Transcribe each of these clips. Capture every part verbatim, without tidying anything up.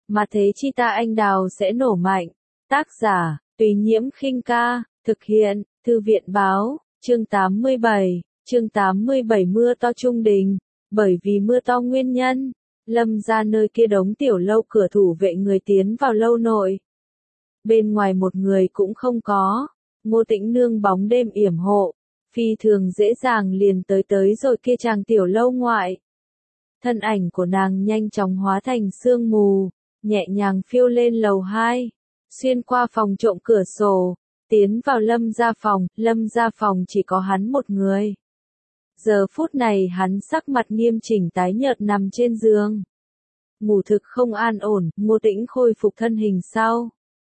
mà thế chi ta anh đào sẽ nổ mạnh. Tác giả, Tùy Nhiễm Khinh Ca, thực hiện, Thư viện Báo, chương tám mươi bảy, chương tám mươi bảy mưa to Trung Đình. Bởi vì mưa to nguyên nhân, Lâm ra nơi kia đống tiểu lâu cửa thủ vệ người tiến vào lâu nội. Bên ngoài một người cũng không có, Ngô Tĩnh nương bóng đêm yểm hộ, phi thường dễ dàng liền tới tới rồi kia chàng tiểu lâu ngoại. Thân ảnh của nàng nhanh chóng hóa thành sương mù, nhẹ nhàng phiêu lên lầu hai, xuyên qua phòng trộm cửa sổ, tiến vào Lâm gia phòng. Lâm gia phòng chỉ có hắn một người. Giờ phút này hắn sắc mặt nghiêm chỉnh tái nhợt nằm trên giường. Ngủ thực không an ổn. Ngô Tĩnh khôi phục thân hình sau,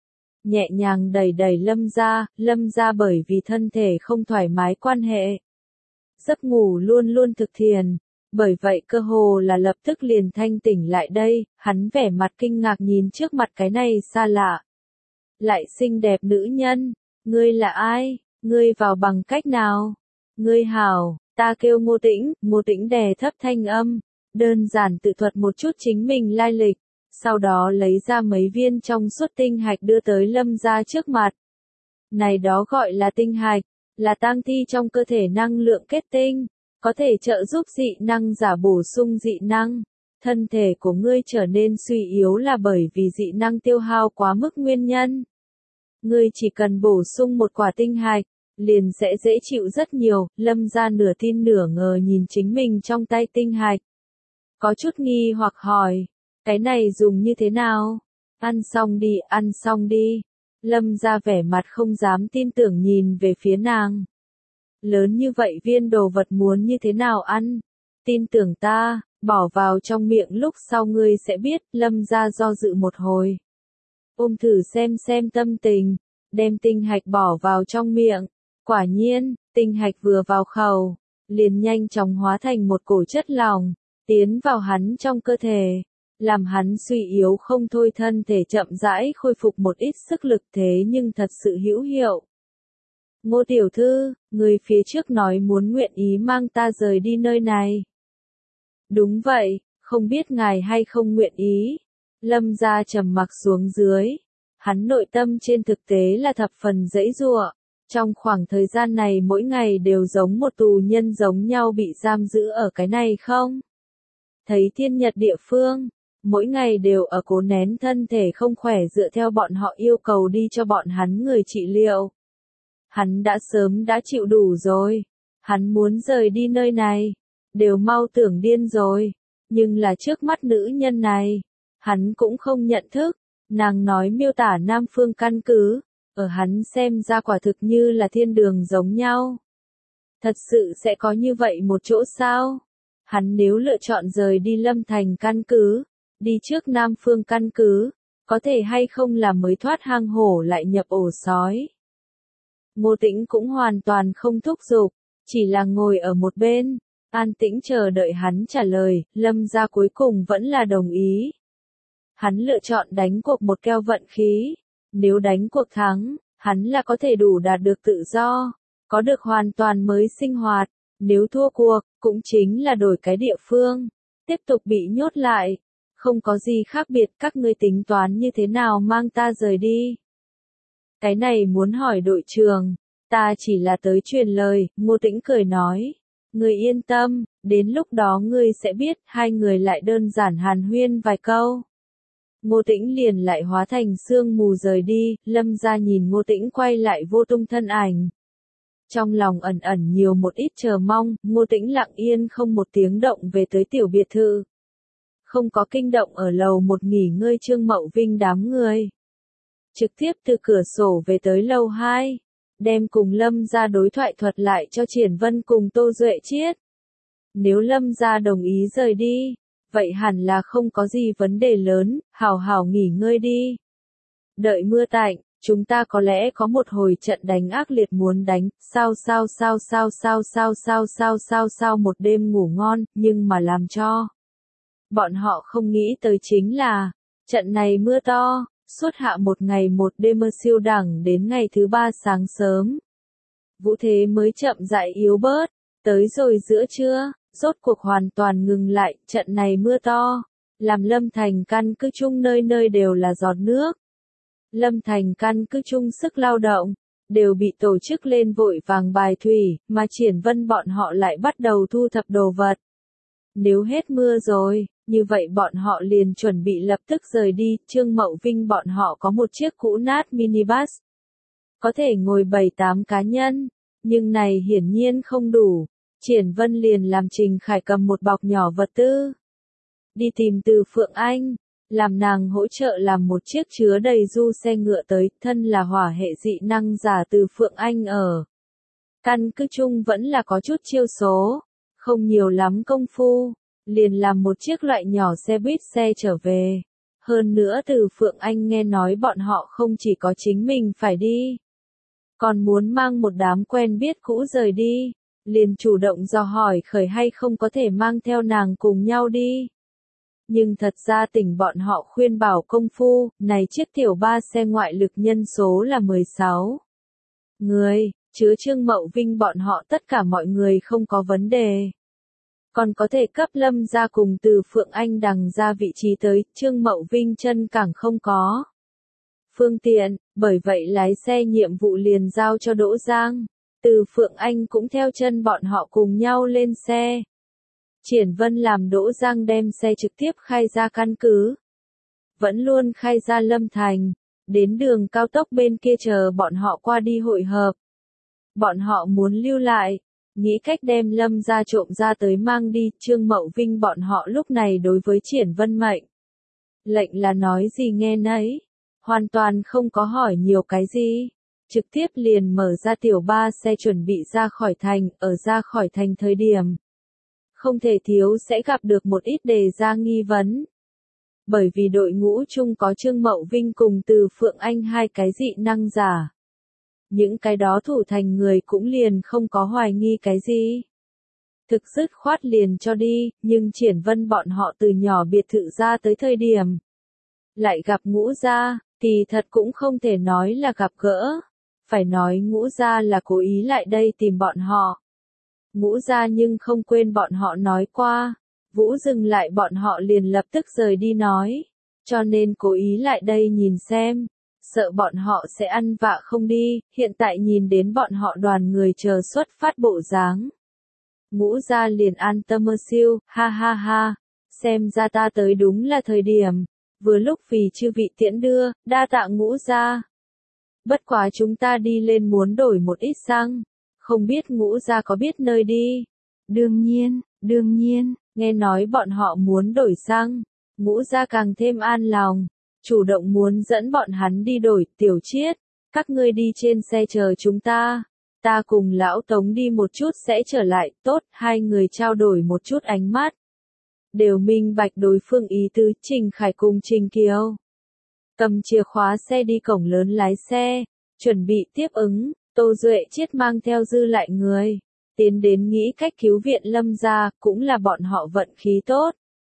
nhẹ nhàng đẩy đẩy Lâm gia. Lâm gia bởi vì thân thể không thoải mái quan hệ, giấc ngủ luôn luôn thực thiền, bởi vậy cơ hồ là lập tức liền thanh tỉnh lại đây. Hắn vẻ mặt kinh ngạc nhìn trước mặt cái này xa lạ, lại xinh đẹp nữ nhân. Ngươi là ai? Ngươi vào bằng cách nào? Ngươi hảo, ta kêu Ngô Tĩnh. Ngô Tĩnh đè thấp thanh âm, đơn giản tự thuật một chút chính mình lai lịch, sau đó lấy ra mấy viên trong suốt tinh hạch đưa tới Lâm gia trước mặt. Này đó gọi là tinh hạch, là tang thi trong cơ thể năng lượng kết tinh, có thể trợ giúp dị năng giả bổ sung dị năng. Thân thể của ngươi trở nên suy yếu là bởi vì dị năng tiêu hao quá mức nguyên nhân. Ngươi chỉ cần bổ sung một quả tinh hạch, liền sẽ dễ chịu rất nhiều. Lâm gia nửa tin nửa ngờ nhìn chính mình trong tay tinh hạch, có chút nghi hoặc hỏi, cái này dùng như thế nào? Ăn xong đi, ăn xong đi. Lâm gia vẻ mặt không dám tin tưởng nhìn về phía nàng. Lớn như vậy viên đồ vật muốn như thế nào ăn? Tin tưởng ta, bỏ vào trong miệng lúc sau ngươi sẽ biết. Lâm gia do dự một hồi, ôm thử xem xem tâm tình, đem tinh hạch bỏ vào trong miệng. Quả nhiên, tinh hạch vừa vào khẩu, liền nhanh chóng hóa thành một cổ chất lỏng, tiến vào hắn trong cơ thể, làm hắn suy yếu không thôi, thân thể chậm rãi khôi phục một ít sức lực, thế nhưng thật sự hữu hiệu. Ngô tiểu thư, người phía trước nói muốn nguyện ý mang ta rời đi nơi này. Đúng vậy, không biết ngài hay không nguyện ý. Lâm gia trầm mặc xuống dưới, hắn nội tâm trên thực tế là thập phần giãy giụa. Trong khoảng thời gian này mỗi ngày đều giống một tù nhân giống nhau bị giam giữ ở cái này không thấy thiên nhật địa phương, mỗi ngày đều ở cố nén thân thể không khỏe dựa theo bọn họ yêu cầu đi cho bọn hắn người trị liệu. Hắn đã sớm đã chịu đủ rồi, hắn muốn rời đi nơi này, đều mau tưởng điên rồi, nhưng là trước mắt nữ nhân này, hắn cũng không nhận thức. Nàng nói miêu tả Nam Phương căn cứ, ở hắn xem ra quả thực như là thiên đường giống nhau. Thật sự sẽ có như vậy một chỗ sao? Hắn nếu lựa chọn rời đi Lâm Thành căn cứ, đi trước Nam Phương căn cứ, có thể hay không là mới thoát hang hổ lại nhập ổ sói? Ngô Tĩnh cũng hoàn toàn không thúc giục, chỉ là ngồi ở một bên, an tĩnh chờ đợi hắn trả lời. Lâm gia cuối cùng vẫn là đồng ý. Hắn lựa chọn đánh cuộc một keo vận khí. Nếu đánh cuộc thắng, hắn là có thể đủ đạt được tự do, có được hoàn toàn mới sinh hoạt. Nếu thua cuộc, cũng chính là đổi cái địa phương, tiếp tục bị nhốt lại. Không có gì khác biệt. Các ngươi tính toán như thế nào mang ta rời đi? Cái này muốn hỏi đội trưởng, ta chỉ là tới truyền lời. Ngô Tĩnh cười nói, ngươi yên tâm, đến lúc đó ngươi sẽ biết. Hai người lại đơn giản hàn huyên vài câu, Ngô Tĩnh liền lại hóa thành sương mù rời đi. Lâm gia nhìn Ngô Tĩnh quay lại vô tung thân ảnh, trong lòng ẩn ẩn nhiều một ít chờ mong. Ngô Tĩnh lặng yên không một tiếng động về tới tiểu biệt thự, không có kinh động ở lầu một nghỉ ngơi Trương Mậu Vinh đám người, trực tiếp từ cửa sổ về tới lầu hai, đem cùng Lâm gia đối thoại thuật lại cho Triển Vân cùng Tô Duệ Chiết. Nếu Lâm gia đồng ý rời đi, vậy hẳn là không có gì vấn đề lớn, hảo hảo nghỉ ngơi đi. Đợi mưa tạnh, chúng ta có lẽ có một hồi trận đánh ác liệt muốn đánh. Sao sao sao sao sao sao sao sao sao sao một đêm ngủ ngon. Nhưng mà làm cho bọn họ không nghĩ tới chính là, trận này mưa to, suốt hạ một ngày một đêm mưa siêu đẳng đến ngày thứ ba sáng sớm. Vũ thế mới chậm rãi yếu bớt, tới rồi giữa trưa, rốt cuộc hoàn toàn ngừng lại. Trận này mưa to, làm Lâm Thành căn cứ chung nơi nơi đều là giọt nước. Lâm Thành căn cứ chung sức lao động, đều bị tổ chức lên vội vàng bài thủy, mà Triển Vân bọn họ lại bắt đầu thu thập đồ vật. Nếu hết mưa rồi, như vậy bọn họ liền chuẩn bị lập tức rời đi, Trương Mậu Vinh bọn họ có một chiếc cũ nát minibus. Có thể ngồi bảy tám cá nhân, nhưng này hiển nhiên không đủ. Triển Vân liền làm Trình Khải cầm một bọc nhỏ vật tư. Đi tìm Từ Phượng Anh, làm nàng hỗ trợ làm một chiếc chứa đầy du xe ngựa tới, thân là hỏa hệ dị năng giả Từ Phượng Anh ở. Căn cứ chung vẫn là có chút chiêu số, không nhiều lắm công phu, liền làm một chiếc loại nhỏ xe buýt xe trở về. Hơn nữa Từ Phượng Anh nghe nói bọn họ không chỉ có chính mình phải đi, còn muốn mang một đám quen biết cũ rời đi, liền chủ động dò hỏi khởi hay không có thể mang theo nàng cùng nhau đi. Nhưng thật ra tỉnh bọn họ khuyên bảo công phu, này chiếc tiểu ba xe ngoại lực nhân số là mười sáu người, chứa Trương Mậu Vinh bọn họ tất cả mọi người không có vấn đề. Còn có thể cấp Lâm ra cùng Từ Phượng Anh đằng ra vị trí tới, Trương Mậu Vinh chân càng không có phương tiện, bởi vậy lái xe nhiệm vụ liền giao cho Đỗ Giang. Từ Phượng Anh cũng theo chân bọn họ cùng nhau lên xe. Triển Vân làm Đỗ Giang đem xe trực tiếp khai ra căn cứ. Vẫn luôn khai ra Lâm Thành, đến đường cao tốc bên kia chờ bọn họ qua đi hội hợp. Bọn họ muốn lưu lại, nghĩ cách đem Lâm ra trộm ra tới mang đi, Trương Mậu Vinh bọn họ lúc này đối với Triển Vân mệnh lệnh là nói gì nghe nấy, hoàn toàn không có hỏi nhiều cái gì. Trực tiếp liền mở ra tiểu ba xe chuẩn bị ra khỏi thành, ở ra khỏi thành thời điểm. Không thể thiếu sẽ gặp được một ít đề ra nghi vấn. Bởi vì đội ngũ chung có Trương Mậu Vinh cùng Từ Phượng Anh hai cái dị năng giả. Những cái đó thủ thành người cũng liền không có hoài nghi cái gì. Thực dứt khoát liền cho đi, nhưng Triển Vân bọn họ từ nhỏ biệt thự ra tới thời điểm. Lại gặp Ngũ Gia, thì thật cũng không thể nói là gặp gỡ. Phải nói Ngũ Gia là cố ý lại đây tìm bọn họ. Ngũ Gia nhưng không quên bọn họ nói qua. Vũ dừng lại bọn họ liền lập tức rời đi nói. Cho nên cố ý lại đây nhìn xem. Sợ bọn họ sẽ ăn vạ không đi, hiện tại nhìn đến bọn họ đoàn người chờ xuất phát bộ dáng. Ngũ Gia liền an tâm mơ siêu, ha ha ha. Xem ra ta tới đúng là thời điểm. Vừa lúc vì chư vị tiễn đưa, đa tạ Ngũ Gia. Bất quá chúng ta đi lên muốn đổi một ít xăng. Không biết Ngũ Gia có biết nơi đi. Đương nhiên, đương nhiên, nghe nói bọn họ muốn đổi xăng. Ngũ Gia càng thêm an lòng. Chủ động muốn dẫn bọn hắn đi đổi, Tiểu Chiết. Các ngươi đi trên xe chờ chúng ta. Ta cùng lão Tống đi một chút sẽ trở lại, tốt, hai người trao đổi một chút ánh mắt. Đều minh bạch đối phương ý tứ, Trình Khải cùng Trình Kiều. Cầm chìa khóa xe đi cổng lớn lái xe, chuẩn bị tiếp ứng, Tô Duệ Chiết mang theo dư lại người. Tiến đến nghĩ cách cứu viện Lâm gia, cũng là bọn họ vận khí tốt.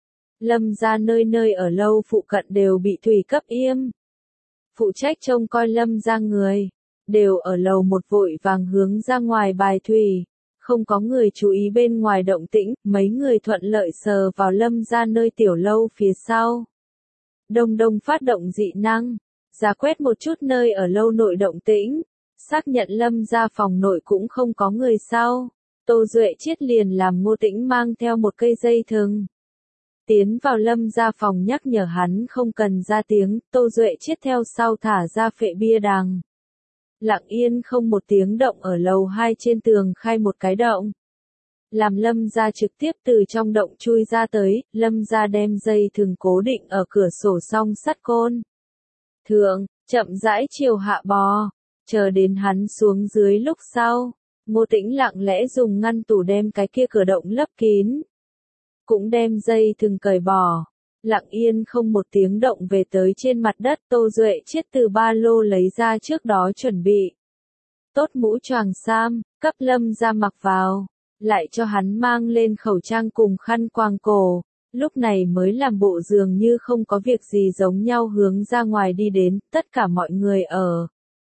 Lâm gia nơi nơi ở lâu phụ cận đều bị thủy cấp yêm. Phụ trách trông coi Lâm gia người, đều ở lầu một vội vàng hướng ra ngoài bài thủy. Không có người chú ý bên ngoài động tĩnh, mấy người thuận lợi sờ vào Lâm gia nơi tiểu lâu phía sau. Đông đông phát động dị năng, ra quét một chút nơi ở lâu nội động tĩnh, xác nhận Lâm gia phòng nội cũng không có người sau. Tô Duệ Chiết liền làm Ngô Tĩnh mang theo một cây dây thừng. Tiến vào Lâm gia phòng nhắc nhở hắn không cần ra tiếng, Tô Duệ Chiết theo sau thả ra phệ bia đằng. Lặng yên không một tiếng động ở lầu hai trên tường khai một cái động. Làm Lâm gia trực tiếp từ trong động chui ra tới, Lâm gia đem dây thừng cố định ở cửa sổ song sắt côn. Thượng, chậm rãi chiều hạ bò, chờ đến hắn xuống dưới lúc sau, Ngô Tĩnh lặng lẽ dùng ngăn tủ đem cái kia cửa động lấp kín. Cũng đem dây thừng cởi bỏ, lặng yên không một tiếng động về tới trên mặt đất. Tô Duệ Chiết từ ba lô lấy ra trước đó chuẩn bị. Tốt mũ choàng sam, cấp Lâm gia mặc vào, lại cho hắn mang lên khẩu trang cùng khăn quàng cổ, lúc này mới làm bộ dường như không có việc gì giống nhau hướng ra ngoài đi đến, tất cả mọi người ở.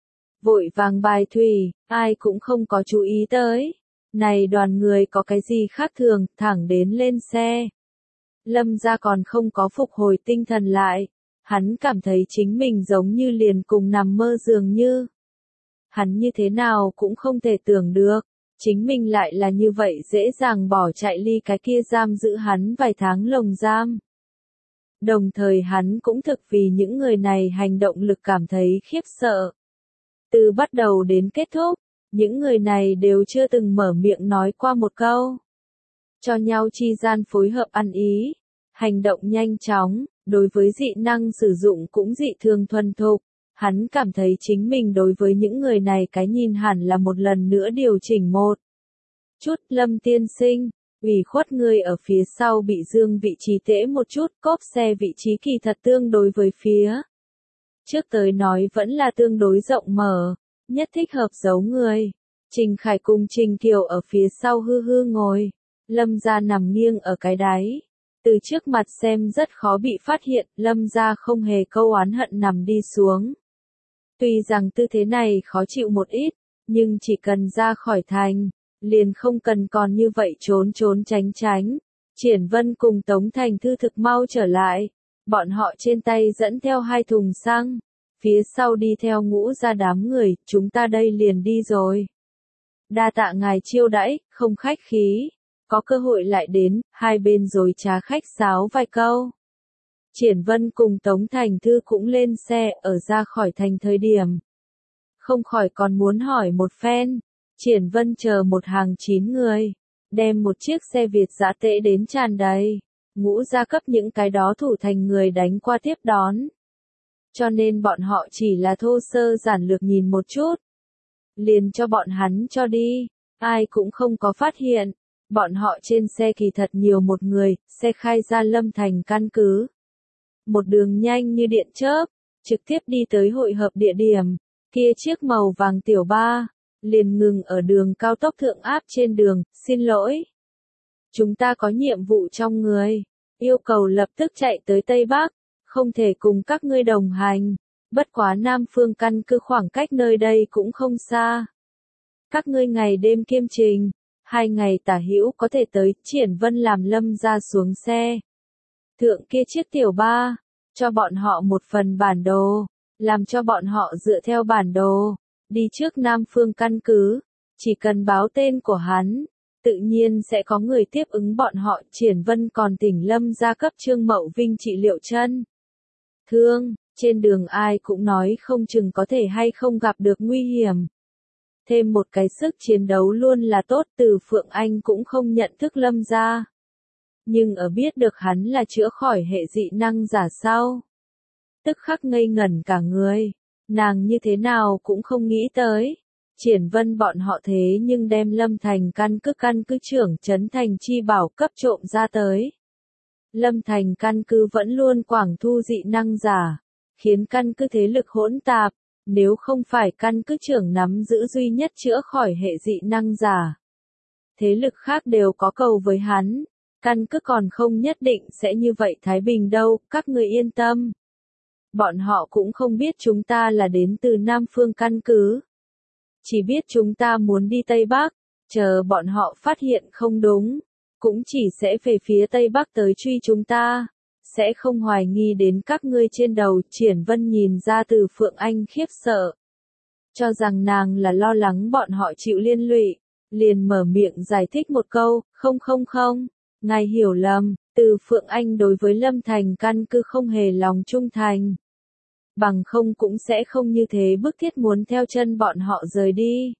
Vội vàng bài thủy, ai cũng không có chú ý tới. Này đoàn người có cái gì khác thường, thẳng đến lên xe. Lâm gia còn không có phục hồi tinh thần lại. Hắn cảm thấy chính mình giống như liền cùng nằm mơ dường như. Hắn như thế nào cũng không thể tưởng được. Chính mình lại là như vậy dễ dàng bỏ chạy ly cái kia giam giữ hắn vài tháng lồng giam. Đồng thời hắn cũng thực vì những người này hành động lực cảm thấy khiếp sợ. Từ bắt đầu đến kết thúc, những người này đều chưa từng mở miệng nói qua một câu. Cho nhau chi gian phối hợp ăn ý, hành động nhanh chóng, đối với dị năng sử dụng cũng dị thường thuần thục. Hắn cảm thấy chính mình đối với những người này cái nhìn hẳn là một lần nữa điều chỉnh một chút. Lâm tiên sinh, ủy khuất người ở phía sau bị dương vị trí tễ một chút, cốp xe vị trí kỳ thật tương đối với phía trước tới nói vẫn là tương đối rộng mở, nhất thích hợp giấu người. Trình Khải cùng Trình Kiều ở phía sau hư hư ngồi, Lâm gia nằm nghiêng ở cái đáy. Từ trước mặt xem rất khó bị phát hiện, Lâm gia không hề câu oán hận nằm đi xuống. Tuy rằng tư thế này khó chịu một ít, nhưng chỉ cần ra khỏi thành, liền không cần còn như vậy trốn trốn tránh tránh. Triển Vân cùng Tống Thành Thư thực mau trở lại, bọn họ trên tay dẫn theo hai thùng xăng, phía sau đi theo ngũ ra đám người, chúng ta đây liền đi rồi. Đa tạ ngài chiêu đãi, không khách khí, có cơ hội lại đến, hai bên rồi trà khách sáo vài câu. Triển Vân cùng Tống Thành Thư cũng lên xe ở ra khỏi thành thời điểm. Không khỏi còn muốn hỏi một phen. Triển Vân chờ một hàng chín người, đem một chiếc xe Việt giã tễ đến tràn đầy. Ngũ gia cấp những cái đó thủ thành người đánh qua tiếp đón. Cho nên bọn họ chỉ là thô sơ giản lược nhìn một chút. Liền cho bọn hắn cho đi, ai cũng không có phát hiện. Bọn họ trên xe kỳ thật nhiều một người, xe khai ra Lâm Thành căn cứ. Một đường nhanh như điện chớp, trực tiếp đi tới hội hợp địa điểm, kia chiếc màu vàng tiểu ba, liền ngừng ở đường cao tốc thượng áp trên đường, xin lỗi. Chúng ta có nhiệm vụ trong người, yêu cầu lập tức chạy tới Tây Bắc, không thể cùng các ngươi đồng hành, bất quá Nam Phương căn cứ khoảng cách nơi đây cũng không xa. Các ngươi ngày đêm kiêm trình, hai ngày tả hữu có thể tới. Triển Vân làm Lâm ra xuống xe. Thượng kia chiếc tiểu ba, cho bọn họ một phần bản đồ, làm cho bọn họ dựa theo bản đồ, đi trước Nam Phương căn cứ, chỉ cần báo tên của hắn, tự nhiên sẽ có người tiếp ứng bọn họ. Triển Vân còn tỉnh Lâm ra cấp Trương Mậu Vinh trị liệu chân thương, trên đường ai cũng nói không chừng có thể hay không gặp được nguy hiểm. Thêm một cái sức chiến đấu luôn là tốt. Từ Phượng Anh cũng không nhận thức Lâm ra. Nhưng ở biết được hắn là chữa khỏi hệ dị năng giả sau, tức khắc ngây ngẩn cả người, nàng như thế nào cũng không nghĩ tới. Triển Vân bọn họ thế nhưng đem Lâm Thành căn cứ căn cứ trưởng trấn Thành Chi Bảo cấp trộm ra tới. Lâm Thành căn cứ vẫn luôn quảng thu dị năng giả, khiến căn cứ thế lực hỗn tạp, nếu không phải căn cứ trưởng nắm giữ duy nhất chữa khỏi hệ dị năng giả. Thế lực khác đều có cầu với hắn, căn cứ còn không nhất định sẽ như vậy thái bình đâu, các người yên tâm. Bọn họ cũng không biết chúng ta là đến từ Nam Phương căn cứ. Chỉ biết chúng ta muốn đi Tây Bắc, chờ bọn họ phát hiện không đúng, cũng chỉ sẽ về phía Tây Bắc tới truy chúng ta, sẽ không hoài nghi đến các ngươi trên đầu. Triển Vân nhìn ra Từ Phượng Anh khiếp sợ, cho rằng nàng là lo lắng bọn họ chịu liên lụy, liền mở miệng giải thích một câu, không không không, ngài hiểu lầm, Từ Phượng Anh đối với Lâm Thành căn cứ không hề lòng trung thành. Bằng không cũng sẽ không như thế bức thiết muốn theo chân bọn họ rời đi.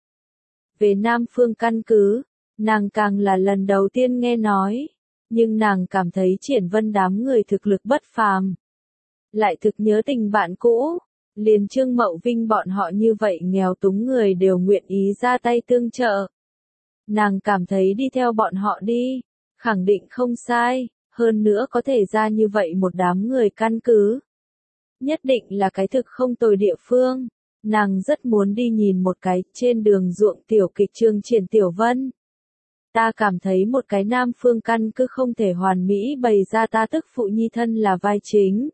Về Nam Phương căn cứ, nàng càng là lần đầu tiên nghe nói, nhưng nàng cảm thấy Triển Vân đám người thực lực bất phàm. Lại thực nhớ tình bạn cũ, liền Trương Mậu Vinh bọn họ như vậy nghèo túng người đều nguyện ý ra tay tương trợ. Nàng cảm thấy đi theo bọn họ đi, khẳng định không sai, hơn nữa có thể ra như vậy một đám người căn cứ. Nhất định là cái thực không tồi địa phương, nàng rất muốn đi nhìn một cái. Trên đường ruộng tiểu kịch Trương Triển Tiểu Vân. Ta cảm thấy một cái Nam Phương căn cứ không thể hoàn mỹ bày ra ta tức phụ nhi thân là vai chính.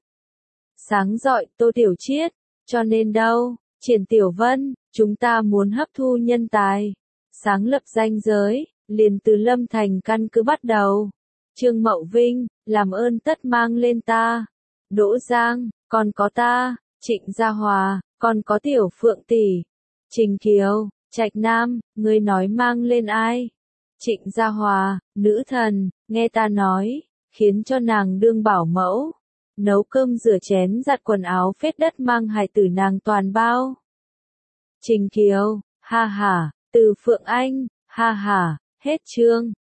Sáng rọi, Tô Tiểu Chiết, cho nên đâu, Triển Tiểu Vân, chúng ta muốn hấp thu nhân tài, sáng lập ranh giới, liền từ Lâm Thành căn cứ bắt đầu. Trương Mậu Vinh, làm ơn tất mang lên ta. Đỗ Giang, còn có ta. Trịnh Gia Hòa, còn có Tiểu Phượng tỷ. Trình Kiều, Trạch Nam, ngươi nói mang lên ai? Trịnh Gia Hòa, nữ thần, nghe ta nói, khiến cho nàng đương bảo mẫu. Nấu cơm rửa chén giặt quần áo phết đất mang hài tử nàng toàn bao. Trình Kiều, ha ha, Từ Phượng Anh, ha ha, hết chương.